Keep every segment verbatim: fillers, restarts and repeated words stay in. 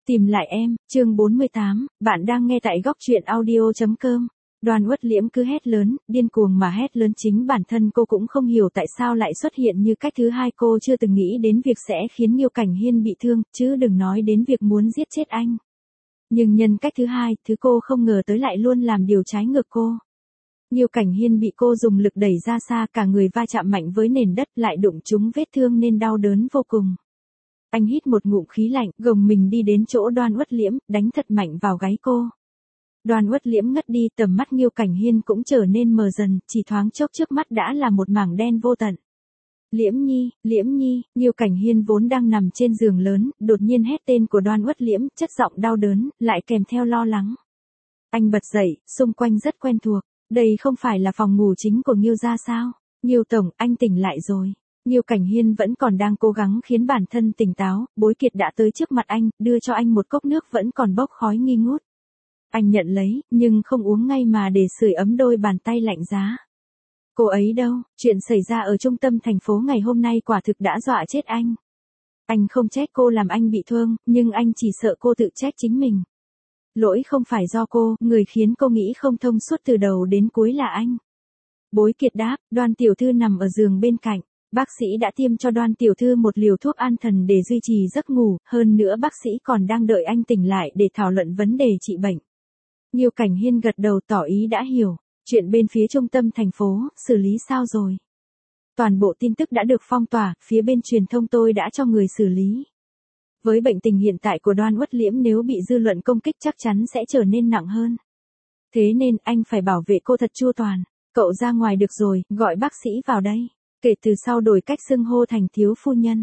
Tìm lại em, chương bốn mươi tám, bạn đang nghe tại góc truyện audio chấm com. Đoan Uất Liễm cứ hét lớn, điên cuồng mà hét lớn, chính bản thân cô cũng không hiểu tại sao lại xuất hiện như cách thứ hai. Cô chưa từng nghĩ đến việc sẽ khiến Nghiêu Cảnh Hiên bị thương, chứ đừng nói đến việc muốn giết chết anh. Nhưng nhân cách thứ hai, thứ cô không ngờ tới lại luôn làm điều trái ngược cô. Nghiêu Cảnh Hiên bị cô dùng lực đẩy ra xa, cả người va chạm mạnh với nền đất, lại đụng trúng vết thương nên đau đớn vô cùng. Anh hít một ngụm khí lạnh, gồng mình đi đến chỗ Đoan Uất Liễm, đánh thật mạnh vào gáy cô. Đoan Uất Liễm ngất đi, tầm mắt Nghiêu Cảnh Hiên cũng trở nên mờ dần, chỉ thoáng chốc trước mắt đã là một mảng đen vô tận. Liễm Nhi, Liễm Nhi, Nghiêu Cảnh Hiên vốn đang nằm trên giường lớn, đột nhiên hét tên của Đoan Uất Liễm, chất giọng đau đớn, lại kèm theo lo lắng. Anh bật dậy, xung quanh rất quen thuộc, đây không phải là phòng ngủ chính của Nghiêu gia sao? Nghiêu tổng, anh tỉnh lại rồi. Nghiêu Cảnh Hiên vẫn còn đang cố gắng khiến bản thân tỉnh táo, Bối Kiệt đã tới trước mặt anh, đưa cho anh một cốc nước vẫn còn bốc khói nghi ngút. Anh nhận lấy, nhưng không uống ngay mà để sưởi ấm đôi bàn tay lạnh giá. Cô ấy đâu? Chuyện xảy ra ở trung tâm thành phố ngày hôm nay quả thực đã dọa chết anh. Anh không trách cô làm anh bị thương, nhưng anh chỉ sợ cô tự trách chính mình. Lỗi không phải do cô, người khiến cô nghĩ không thông suốt từ đầu đến cuối là anh. Bối Kiệt đáp, Đoan tiểu thư nằm ở giường bên cạnh. Bác sĩ đã tiêm cho Đoan tiểu thư một liều thuốc an thần để duy trì giấc ngủ, hơn nữa bác sĩ còn đang đợi anh tỉnh lại để thảo luận vấn đề trị bệnh. Nghiêu Cảnh Hiên gật đầu tỏ ý đã hiểu, chuyện bên phía trung tâm thành phố, xử lý sao rồi? Toàn bộ tin tức đã được phong tỏa, phía bên truyền thông tôi đã cho người xử lý. Với bệnh tình hiện tại của Đoan Uất Liễm, nếu bị dư luận công kích chắc chắn sẽ trở nên nặng hơn. Thế nên anh phải bảo vệ cô thật chu toàn. Cậu ra ngoài được rồi, gọi bác sĩ vào đây. Kể từ sau đổi cách xưng hô thành thiếu phu nhân.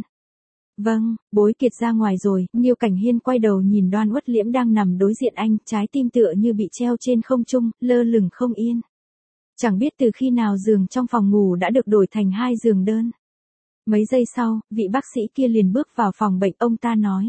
Vâng, Bối Kiệt ra ngoài rồi. Nghiêu Cảnh Hiên quay đầu nhìn Đoan Uất Liễm đang nằm đối diện anh, trái tim tựa như bị treo trên không trung, lơ lửng không yên. Chẳng biết từ khi nào giường trong phòng ngủ đã được đổi thành hai giường đơn. Mấy giây sau, vị bác sĩ kia liền bước vào phòng bệnh, ông ta nói.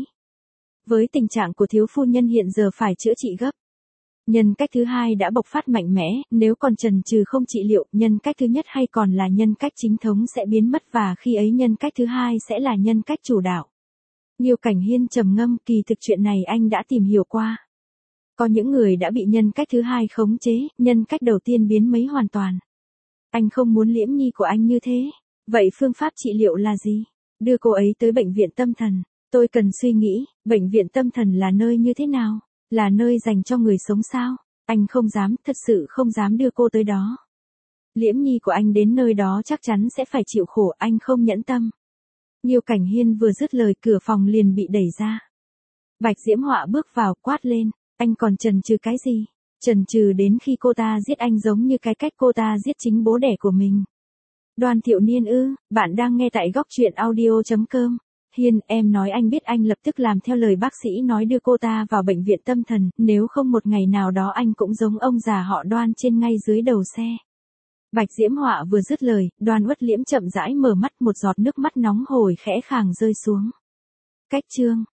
Với tình trạng của thiếu phu nhân hiện giờ phải chữa trị gấp. Nhân cách thứ hai đã bộc phát mạnh mẽ, nếu còn chần chừ không trị liệu, nhân cách thứ nhất hay còn là nhân cách chính thống sẽ biến mất và khi ấy nhân cách thứ hai sẽ là nhân cách chủ đạo. Nghiêu Cảnh Hiên trầm ngâm, kỳ thực chuyện này anh đã tìm hiểu qua. Có những người đã bị nhân cách thứ hai khống chế, nhân cách đầu tiên biến mấy hoàn toàn. Anh không muốn Liễm Nhi của anh như thế. Vậy phương pháp trị liệu là gì? Đưa cô ấy tới bệnh viện tâm thần. Tôi cần suy nghĩ, bệnh viện tâm thần là nơi như thế nào? Là nơi dành cho người sống sao? Anh không dám, thật sự không dám đưa cô tới đó. Liễm Nhi của anh đến nơi đó chắc chắn sẽ phải chịu khổ, anh không nhẫn tâm. Nghiêu Cảnh Hiên vừa dứt lời, cửa phòng liền bị đẩy ra. Bạch Diễm Họa bước vào, quát lên, anh còn chần chừ cái gì? Chần chừ đến khi cô ta giết anh giống như cái cách cô ta giết chính bố đẻ của mình. Đoan Thiệu Niên ư? Bạn đang nghe tại góc truyện audio chấm com. Hiên, em nói anh biết anh lập tức làm theo lời bác sĩ nói đưa cô ta vào bệnh viện tâm thần, nếu không một ngày nào đó anh cũng giống ông già họ Đoan trên ngay dưới đầu xe. Bạch Diễm Họa vừa dứt lời, Đoan Uất Liễm chậm rãi mở mắt, một giọt nước mắt nóng hổi khẽ khàng rơi xuống. Cách chương